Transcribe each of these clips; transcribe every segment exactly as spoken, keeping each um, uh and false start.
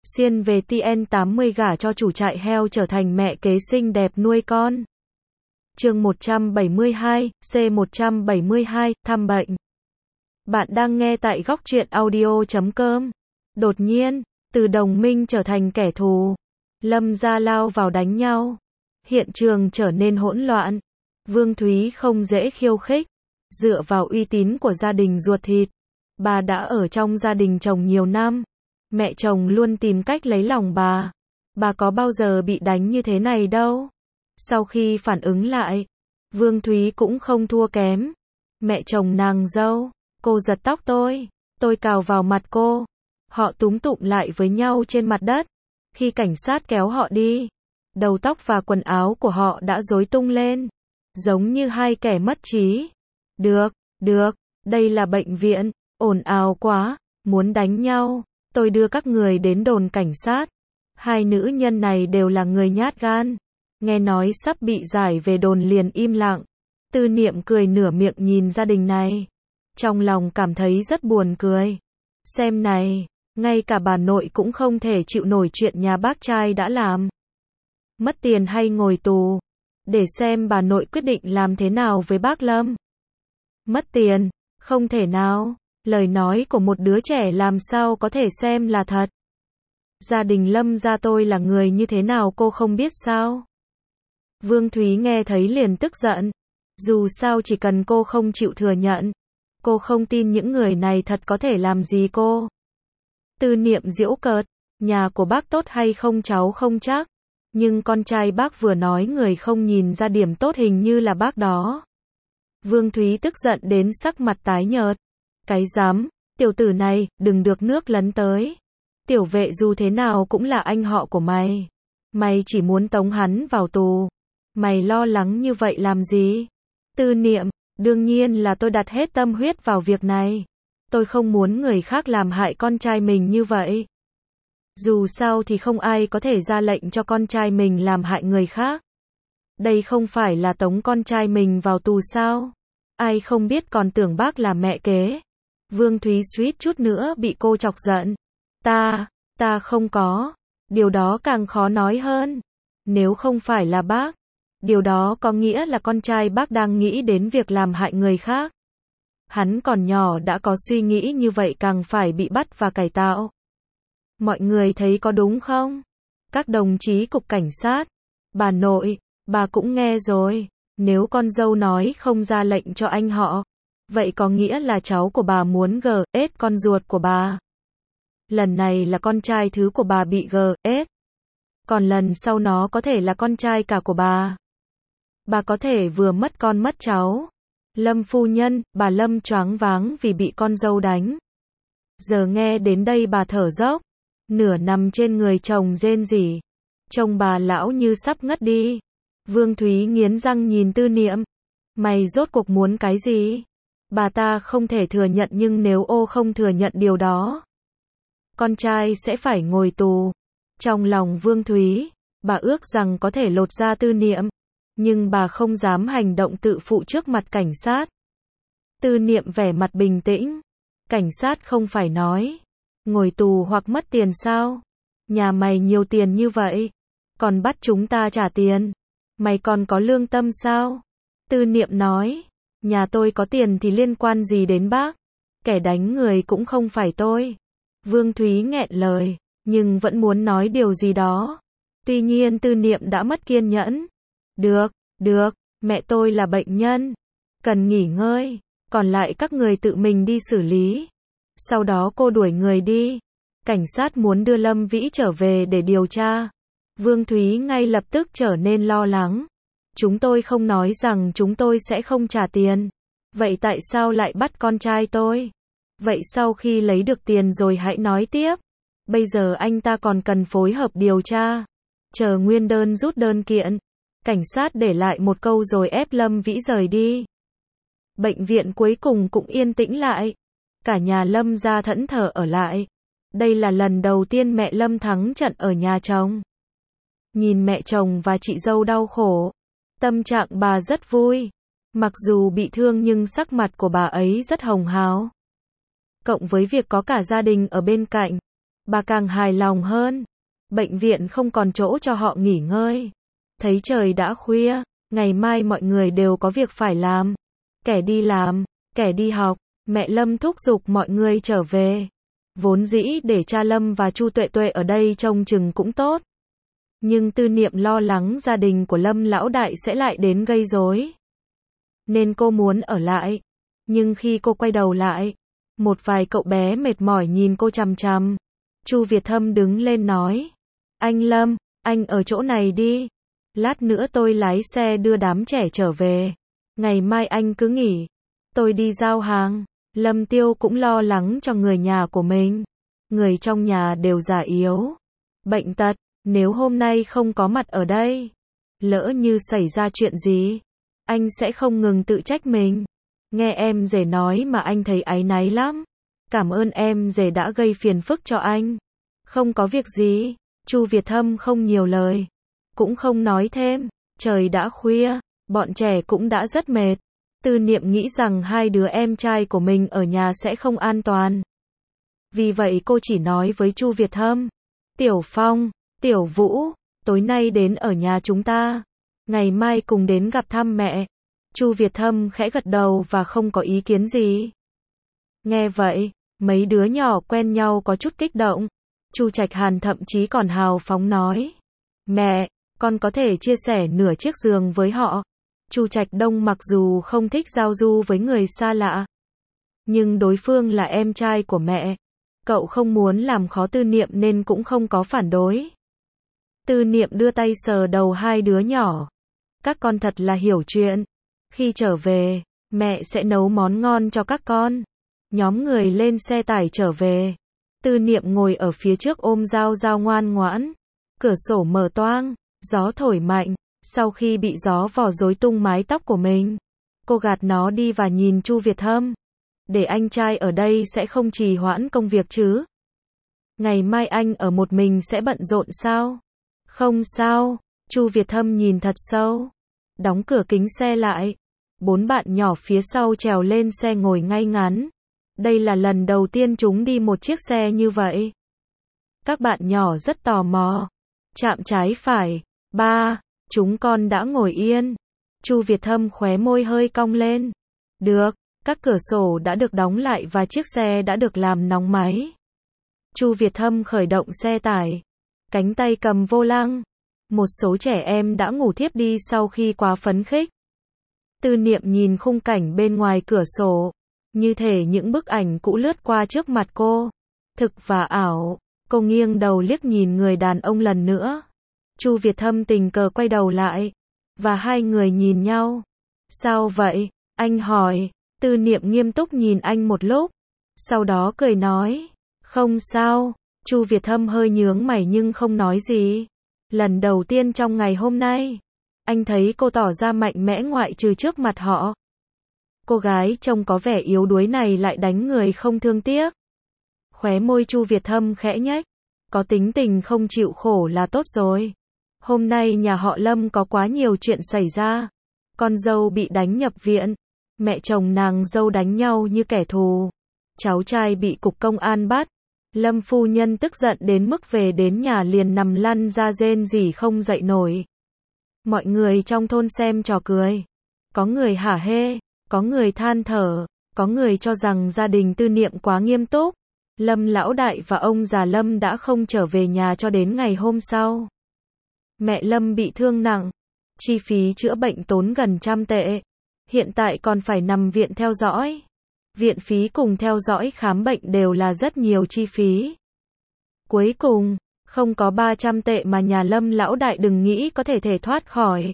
Xuyên về T N tám mươi gả cho chủ trại heo trở thành mẹ kế xinh đẹp nuôi con. Chương một trăm bảy mươi hai, C một trăm bảy mươi hai, thăm bệnh. Bạn đang nghe tại góc truyện audio chấm com. Đột nhiên, từ đồng minh trở thành kẻ thù. Lâm gia lao vào đánh nhau. Hiện trường trở nên hỗn loạn. Vương Thúy không dễ khiêu khích. Dựa vào uy tín của gia đình ruột thịt, bà đã ở trong gia đình chồng nhiều năm. Mẹ chồng luôn tìm cách lấy lòng bà. Bà có bao giờ bị đánh như thế này đâu. Sau khi phản ứng lại, Vương Thúy cũng không thua kém. Mẹ chồng nàng dâu, cô giật tóc tôi, tôi cào vào mặt cô. Họ túm tụm lại với nhau trên mặt đất. Khi cảnh sát kéo họ đi, đầu tóc và quần áo của họ đã rối tung lên, giống như hai kẻ mất trí. Được, được, đây là bệnh viện, ồn ào quá, muốn đánh nhau, tôi đưa các người đến đồn cảnh sát. Hai nữ nhân này đều là người nhát gan, nghe nói sắp bị giải về đồn liền im lặng. Tư Niệm cười nửa miệng nhìn gia đình này, trong lòng cảm thấy rất buồn cười. Xem này, ngay cả bà nội cũng không thể chịu nổi chuyện nhà bác trai đã làm. Mất tiền hay ngồi tù, để xem bà nội quyết định làm thế nào với bác Lâm. Mất tiền, không thể nào, lời nói của một đứa trẻ làm sao có thể xem là thật. Gia đình Lâm gia tôi là người như thế nào cô không biết sao? Vương Thúy nghe thấy liền tức giận. Dù sao chỉ cần cô không chịu thừa nhận, cô không tin những người này thật có thể làm gì cô. Tư Niệm giễu cợt, nhà của bác tốt hay không cháu không chắc, nhưng con trai bác vừa nói người không nhìn ra điểm tốt hình như là bác đó. Vương Thúy tức giận đến sắc mặt tái nhợt. Cái dám, tiểu tử này, đừng được nước lấn tới. Tiểu Vệ dù thế nào cũng là anh họ của mày. Mày chỉ muốn tống hắn vào tù. Mày lo lắng như vậy làm gì? Tư Niệm, đương nhiên là tôi đặt hết tâm huyết vào việc này. Tôi không muốn người khác làm hại con trai mình như vậy. Dù sao thì không ai có thể ra lệnh cho con trai mình làm hại người khác. Đây không phải là tống con trai mình vào tù sao? Ai không biết còn tưởng bác là mẹ kế. Vương Thúy suýt chút nữa bị cô chọc giận. Ta, ta không có. Điều đó càng khó nói hơn. Nếu không phải là bác, điều đó có nghĩa là con trai bác đang nghĩ đến việc làm hại người khác. Hắn còn nhỏ đã có suy nghĩ như vậy càng phải bị bắt và cải tạo. Mọi người thấy có đúng không? Các đồng chí cục cảnh sát, bà nội, bà cũng nghe rồi. Nếu con dâu nói không ra lệnh cho anh họ, vậy có nghĩa là cháu của bà muốn gờ ép con ruột của bà. Lần này là con trai thứ của bà bị gờ ép. Còn lần sau nó có thể là con trai cả của bà. Bà có thể vừa mất con mất cháu. Lâm phu nhân, bà Lâm choáng váng vì bị con dâu đánh. Giờ nghe đến đây bà thở dốc, nửa nằm trên người chồng rên rỉ. Trông bà lão như sắp ngất đi. Vương Thúy nghiến răng nhìn Tư Niệm. Mày rốt cuộc muốn cái gì? Bà ta không thể thừa nhận nhưng nếu ô không thừa nhận điều đó, con trai sẽ phải ngồi tù. Trong lòng Vương Thúy, bà ước rằng có thể lột da Tư Niệm, nhưng bà không dám hành động tự phụ trước mặt cảnh sát. Tư Niệm vẻ mặt bình tĩnh. Cảnh sát không phải nói, ngồi tù hoặc mất tiền sao? Nhà mày nhiều tiền như vậy, còn bắt chúng ta trả tiền. Mày còn có lương tâm sao? Tư Niệm nói, nhà tôi có tiền thì liên quan gì đến bác? Kẻ đánh người cũng không phải tôi. Vương Thúy nghẹn lời, nhưng vẫn muốn nói điều gì đó. Tuy nhiên Tư Niệm đã mất kiên nhẫn. Được, được, mẹ tôi là bệnh nhân, cần nghỉ ngơi, còn lại các người tự mình đi xử lý. Sau đó cô đuổi người đi. Cảnh sát muốn đưa Lâm Vĩ trở về để điều tra. Vương Thúy ngay lập tức trở nên lo lắng. Chúng tôi không nói rằng chúng tôi sẽ không trả tiền. Vậy tại sao lại bắt con trai tôi? Vậy sau khi lấy được tiền rồi hãy nói tiếp. Bây giờ anh ta còn cần phối hợp điều tra. Chờ nguyên đơn rút đơn kiện. Cảnh sát để lại một câu rồi ép Lâm Vĩ rời đi. Bệnh viện cuối cùng cũng yên tĩnh lại. Cả nhà Lâm gia thẫn thờ ở lại. Đây là lần đầu tiên mẹ Lâm thắng trận ở nhà chồng. Nhìn mẹ chồng và chị dâu đau khổ, tâm trạng bà rất vui. Mặc dù bị thương nhưng sắc mặt của bà ấy rất hồng hào. Cộng với việc có cả gia đình ở bên cạnh, Bà càng hài lòng hơn. Bệnh viện không còn chỗ cho họ nghỉ ngơi. Thấy trời đã khuya, ngày mai mọi người đều có việc phải làm. Kẻ đi làm, kẻ đi học, mẹ Lâm thúc giục mọi người trở về. Vốn dĩ để cha Lâm và Chu Tuệ Tuệ ở đây trông chừng cũng tốt. Nhưng Tư Niệm lo lắng gia đình của Lâm lão đại sẽ lại đến gây rối. Nên cô muốn ở lại. Nhưng khi cô quay đầu lại, một vài cậu bé mệt mỏi nhìn cô chằm chằm. Chu Việt Thâm đứng lên nói. Anh Lâm, anh ở chỗ này đi. Lát nữa tôi lái xe đưa đám trẻ trở về. Ngày mai anh cứ nghỉ. Tôi đi giao hàng. Lâm Tiêu cũng lo lắng cho người nhà của mình. Người trong nhà đều già yếu, bệnh tật, nếu hôm nay không có mặt ở đây, lỡ như xảy ra chuyện gì, anh sẽ không ngừng tự trách mình. Nghe em rể nói mà anh thấy áy náy lắm. Cảm ơn em rể đã gây phiền phức cho anh. Không có việc gì. Chu Việt Thâm không nhiều lời, cũng không nói thêm. Trời đã khuya, bọn trẻ cũng đã rất mệt. Tư Niệm nghĩ rằng hai đứa em trai của mình ở nhà sẽ không an toàn. Vì vậy cô chỉ nói với Chu Việt Thâm. Tiểu Phong, Tiểu Vũ, tối nay đến ở nhà chúng ta. Ngày mai cùng đến gặp thăm mẹ. Chu Việt Thâm khẽ gật đầu và không có ý kiến gì. Nghe vậy, mấy đứa nhỏ quen nhau có chút kích động. Chu Trạch Hàn thậm chí còn hào phóng nói. Mẹ, con có thể chia sẻ nửa chiếc giường với họ. Chu Trạch Đông mặc dù không thích giao du với người xa lạ, nhưng đối phương là em trai của mẹ. Cậu không muốn làm khó Tư Niệm nên cũng không có phản đối. Tư Niệm đưa tay sờ đầu hai đứa nhỏ. Các con thật là hiểu chuyện. Khi trở về, mẹ sẽ nấu món ngon cho các con. Nhóm người lên xe tải trở về. Tư Niệm ngồi ở phía trước ôm Giao Giao ngoan ngoãn. Cửa sổ mở toang, gió thổi mạnh. Sau khi bị gió vò rối tung mái tóc của mình, cô gạt nó đi và nhìn Chu Việt Thâm. Để anh trai ở đây sẽ không trì hoãn công việc chứ? Ngày mai anh ở một mình sẽ bận rộn sao? Không sao. Chu Việt Thâm nhìn thật sâu. Đóng cửa kính xe lại. Bốn bạn nhỏ phía sau trèo lên xe ngồi ngay ngắn. Đây là lần đầu tiên chúng đi một chiếc xe như vậy. Các bạn nhỏ rất tò mò. Chạm trái phải. Ba. Chúng con đã ngồi yên. Chu Việt Thâm khóe môi hơi cong lên. Được, các cửa sổ đã được đóng lại và chiếc xe đã được làm nóng máy. Chu Việt Thâm khởi động xe tải. Cánh tay cầm vô lăng. Một số trẻ em đã ngủ thiếp đi sau khi quá phấn khích. Tư Niệm nhìn khung cảnh bên ngoài cửa sổ. Như thể những bức ảnh cũ lướt qua trước mặt cô. Thực và ảo. Cô nghiêng đầu liếc nhìn người đàn ông lần nữa. Chu Việt Thâm tình cờ quay đầu lại. Và hai người nhìn nhau. Sao vậy? Anh hỏi. Tư Niệm nghiêm túc nhìn anh một lúc. Sau đó cười nói. Không sao. Chu Việt Thâm hơi nhướng mày nhưng không nói gì. Lần đầu tiên trong ngày hôm nay, anh thấy cô tỏ ra mạnh mẽ ngoại trừ trước mặt họ. Cô gái trông có vẻ yếu đuối này lại đánh người không thương tiếc. Khóe môi Chu Việt Thâm khẽ nhếch. Có tính tình không chịu khổ là tốt rồi. Hôm nay nhà họ Lâm có quá nhiều chuyện xảy ra. Con dâu bị đánh nhập viện. Mẹ chồng nàng dâu đánh nhau như kẻ thù. Cháu trai bị cục công an bắt. Lâm phu nhân tức giận đến mức về đến nhà liền nằm lăn ra rên rỉ không dậy nổi. Mọi người trong thôn xem trò cười. Có người hả hê, có người than thở, có người cho rằng gia đình Tư Niệm quá nghiêm túc. Lâm lão đại và ông già Lâm đã không trở về nhà cho đến ngày hôm sau. Mẹ Lâm bị thương nặng, chi phí chữa bệnh tốn gần trăm tệ. Hiện tại còn phải nằm viện theo dõi. Viện phí cùng theo dõi khám bệnh đều là rất nhiều chi phí. Cuối cùng, không có ba trăm tệ mà nhà Lâm lão đại đừng nghĩ có thể thể thoát khỏi.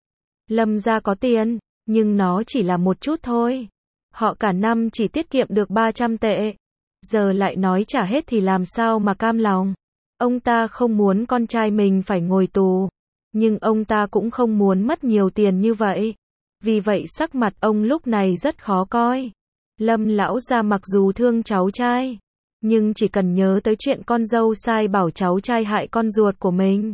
Lâm gia có tiền, nhưng nó chỉ là một chút thôi. Họ cả năm chỉ tiết kiệm được ba trăm tệ. Giờ lại nói trả hết thì làm sao mà cam lòng. Ông ta không muốn con trai mình phải ngồi tù. Nhưng ông ta cũng không muốn mất nhiều tiền như vậy. Vì vậy sắc mặt ông lúc này rất khó coi. Lâm lão gia mặc dù thương cháu trai, nhưng chỉ cần nhớ tới chuyện con dâu sai bảo cháu trai hại con ruột của mình,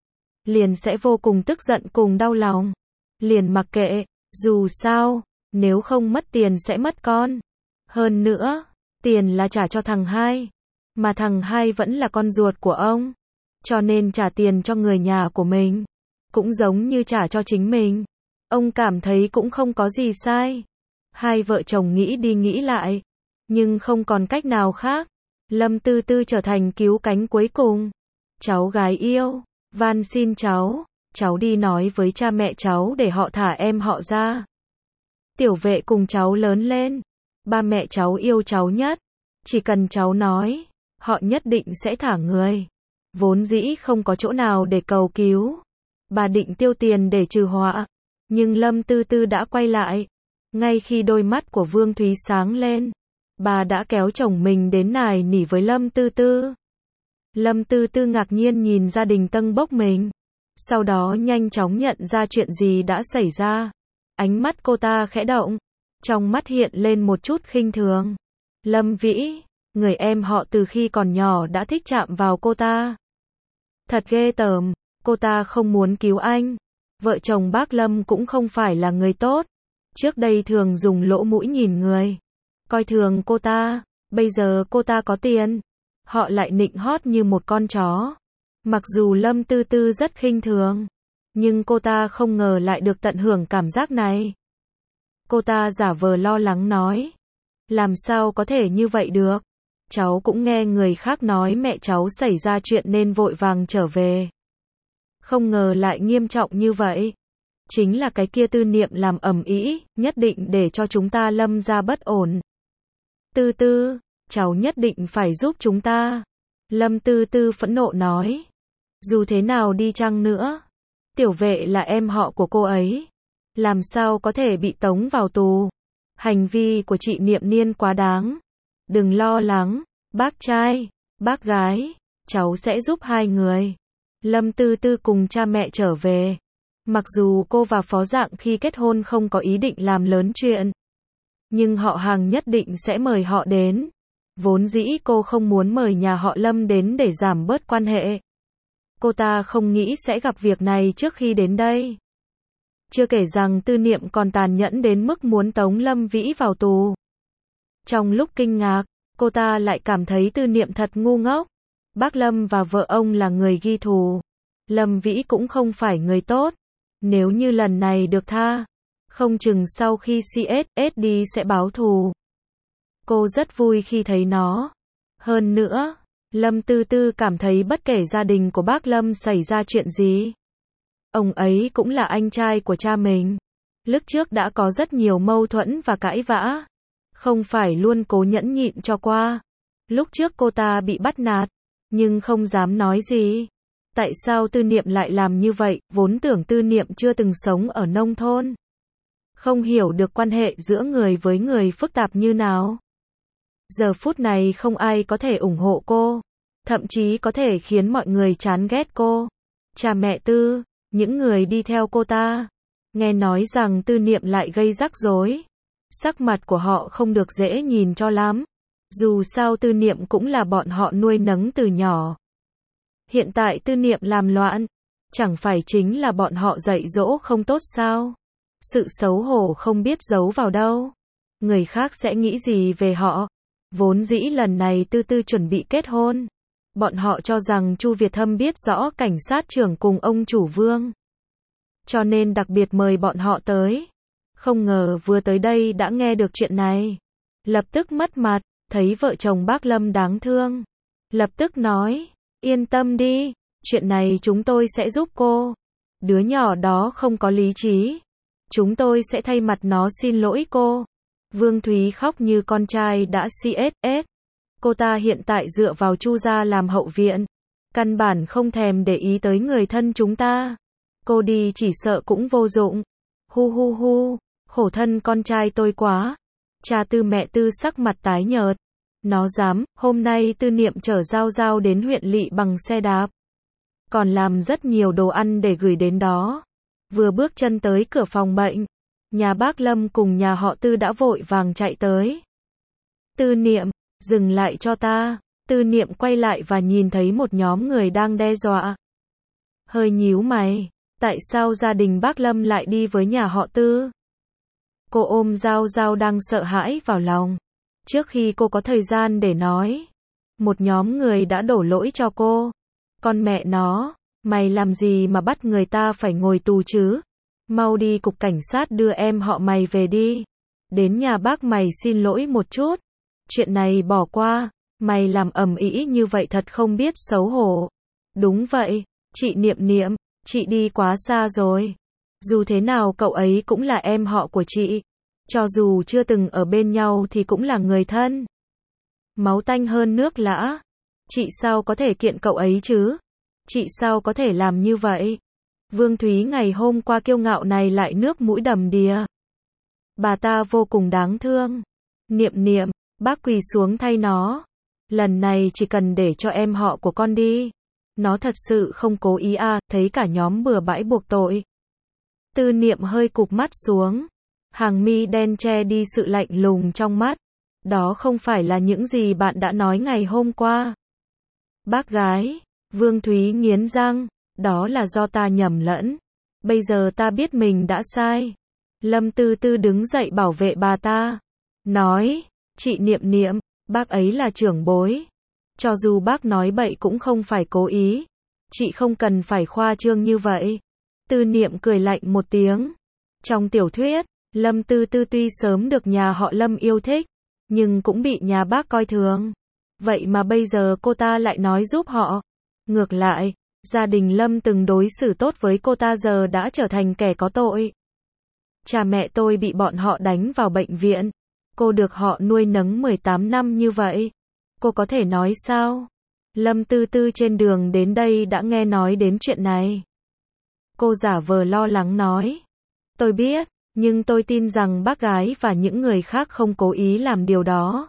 liền sẽ vô cùng tức giận cùng đau lòng. Liền mặc kệ, dù sao, nếu không mất tiền sẽ mất con. Hơn nữa, tiền là trả cho thằng hai. Mà thằng hai vẫn là con ruột của ông. Cho nên trả tiền cho người nhà của mình, cũng giống như trả cho chính mình. Ông cảm thấy cũng không có gì sai. Hai vợ chồng nghĩ đi nghĩ lại, nhưng không còn cách nào khác. Lâm Tư Tư trở thành cứu cánh cuối cùng. Cháu gái yêu, van xin cháu, cháu đi nói với cha mẹ cháu để họ thả em họ ra. Tiểu Vệ cùng cháu lớn lên, ba mẹ cháu yêu cháu nhất, chỉ cần cháu nói, họ nhất định sẽ thả người. Vốn dĩ không có chỗ nào để cầu cứu, bà định tiêu tiền để trừ họa, nhưng Lâm Tư Tư đã quay lại. Ngay khi đôi mắt của Vương Thúy sáng lên, bà đã kéo chồng mình đến nài nỉ với Lâm Tư Tư. Lâm Tư Tư ngạc nhiên nhìn gia đình tâng bốc mình, sau đó nhanh chóng nhận ra chuyện gì đã xảy ra. Ánh mắt cô ta khẽ động, trong mắt hiện lên một chút khinh thường. Lâm Vĩ, người em họ từ khi còn nhỏ đã thích chạm vào cô ta. Thật ghê tởm, cô ta không muốn cứu anh. Vợ chồng bác Lâm cũng không phải là người tốt. Trước đây thường dùng lỗ mũi nhìn người, coi thường cô ta. Bây giờ cô ta có tiền, họ lại nịnh hót như một con chó. Mặc dù Lâm Tư Tư rất khinh thường, nhưng cô ta không ngờ lại được tận hưởng cảm giác này. Cô ta giả vờ lo lắng nói, làm sao có thể như vậy được? Cháu cũng nghe người khác nói mẹ cháu xảy ra chuyện nên vội vàng trở về. Không ngờ lại nghiêm trọng như vậy. Chính là cái kia Tư Niệm làm ầm ĩ, nhất định để cho chúng ta Lâm ra bất ổn. Tư Tư, cháu nhất định phải giúp chúng ta. Lâm Tư Tư phẫn nộ nói. Dù thế nào đi chăng nữa, Tiểu Vệ là em họ của cô ấy, làm sao có thể bị tống vào tù? Hành vi của chị Niệm Niên quá đáng. Đừng lo lắng, bác trai, bác gái, cháu sẽ giúp hai người. Lâm Tư Tư cùng cha mẹ trở về. Mặc dù cô và Phó Dạng khi kết hôn không có ý định làm lớn chuyện, nhưng họ hàng nhất định sẽ mời họ đến. Vốn dĩ cô không muốn mời nhà họ Lâm đến để giảm bớt quan hệ. Cô ta không nghĩ sẽ gặp việc này trước khi đến đây. Chưa kể rằng Tư Niệm còn tàn nhẫn đến mức muốn tống Lâm Vĩ vào tù. Trong lúc kinh ngạc, cô ta lại cảm thấy Tư Niệm thật ngu ngốc. Bác Lâm và vợ ông là người ghi thù. Lâm Vĩ cũng không phải người tốt. Nếu như lần này được tha, không chừng sau khi xê ét ét đi sẽ báo thù. Cô rất vui khi thấy nó. Hơn nữa, Lâm Tư Tư cảm thấy bất kể gia đình của bác Lâm xảy ra chuyện gì, ông ấy cũng là anh trai của cha mình. Lúc trước đã có rất nhiều mâu thuẫn và cãi vã, không phải luôn cố nhẫn nhịn cho qua. Lúc trước cô ta bị bắt nạt, nhưng không dám nói gì. Tại sao Tư Niệm lại làm như vậy, vốn tưởng Tư Niệm chưa từng sống ở nông thôn, không hiểu được quan hệ giữa người với người phức tạp như nào. Giờ phút này không ai có thể ủng hộ cô, thậm chí có thể khiến mọi người chán ghét cô. Cha mẹ Tư, những người đi theo cô ta, nghe nói rằng Tư Niệm lại gây rắc rối. Sắc mặt của họ không được dễ nhìn cho lắm. Dù sao Tư Niệm cũng là bọn họ nuôi nấng từ nhỏ. Hiện tại Tư Niệm làm loạn, chẳng phải chính là bọn họ dạy dỗ không tốt sao? Sự xấu hổ không biết giấu vào đâu. Người khác sẽ nghĩ gì về họ? Vốn dĩ lần này Tư Tư chuẩn bị kết hôn. Bọn họ cho rằng Chu Việt Thâm biết rõ cảnh sát trưởng cùng ông chủ Vương, cho nên đặc biệt mời bọn họ tới. Không ngờ vừa tới đây đã nghe được chuyện này. Lập tức mất mặt, thấy vợ chồng bác Lâm đáng thương. Lập tức nói, yên tâm đi, chuyện này chúng tôi sẽ giúp cô. Đứa nhỏ đó không có lý trí. Chúng tôi sẽ thay mặt nó xin lỗi cô. Vương Thúy khóc như con trai đã xê ét ét. Cô ta hiện tại dựa vào Chu gia làm hậu viện, căn bản không thèm để ý tới người thân chúng ta. Cô đi chỉ sợ cũng vô dụng. Hu hu hu, khổ thân con trai tôi quá. Cha Tư mẹ Tư sắc mặt tái nhợt. Nó dám, hôm nay Tư Niệm chở Giao Giao đến huyện Lỵ bằng xe đạp, còn làm rất nhiều đồ ăn để gửi đến đó. Vừa bước chân tới cửa phòng bệnh, nhà bác Lâm cùng nhà họ Tư đã vội vàng chạy tới. Tư Niệm, dừng lại cho ta. Tư Niệm quay lại và nhìn thấy một nhóm người đang đe dọa. Hơi nhíu mày, tại sao gia đình bác Lâm lại đi với nhà họ Tư? Cô ôm Giao Giao đang sợ hãi vào lòng. Trước khi cô có thời gian để nói, Một nhóm người đã đổ lỗi cho cô. Con mẹ nó, mày làm gì mà bắt người ta phải ngồi tù chứ? Mau đi cục cảnh sát đưa em họ mày về đi. Đến nhà bác mày xin lỗi một chút. Chuyện này bỏ qua, mày làm ầm ĩ như vậy thật không biết xấu hổ. Đúng vậy, chị Niệm Niệm, chị đi quá xa rồi. Dù thế nào cậu ấy cũng là em họ của chị. Cho dù chưa từng ở bên nhau thì cũng là người thân. Máu tanh hơn nước lã. Chị sao có thể kiện cậu ấy chứ? Chị sao có thể làm như vậy? Vương Thúy ngày hôm qua kiêu ngạo này lại nước mũi đầm đìa. Bà ta vô cùng đáng thương. Niệm Niệm, bác quỳ xuống thay nó. Lần này chỉ cần để cho em họ của con đi. Nó thật sự không cố ý à, thấy cả nhóm bừa bãi buộc tội. Tư Niệm hơi cụp mắt xuống. Hàng mi đen che đi sự lạnh lùng trong mắt. Đó không phải là những gì bạn đã nói ngày hôm qua. Bác gái, Vương Thúy nghiến răng, đó là do ta nhầm lẫn. Bây giờ ta biết mình đã sai. Lâm Tư Tư đứng dậy bảo vệ bà ta. Nói, chị Niệm Niệm, bác ấy là trưởng bối. Cho dù bác nói bậy cũng không phải cố ý. Chị không cần phải khoa trương như vậy. Tư Niệm cười lạnh một tiếng. Trong tiểu thuyết, Lâm Tư Tư tuy sớm được nhà họ Lâm yêu thích, nhưng cũng bị nhà bác coi thường. Vậy mà bây giờ cô ta lại nói giúp họ. Ngược lại, gia đình Lâm từng đối xử tốt với cô ta giờ đã trở thành kẻ có tội. Cha mẹ tôi bị bọn họ đánh vào bệnh viện. Cô được họ nuôi nấng mười tám năm như vậy. Cô có thể nói sao? Lâm Tư Tư trên đường đến đây đã nghe nói đến chuyện này. Cô giả vờ lo lắng nói. Tôi biết, nhưng tôi tin rằng bác gái và những người khác không cố ý làm điều đó.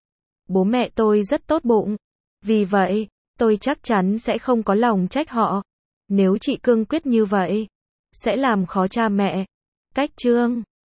Bố mẹ tôi rất tốt bụng. Vì vậy, tôi chắc chắn sẽ không có lòng trách họ. Nếu chị cương quyết như vậy, sẽ làm khó cha mẹ. Cách chương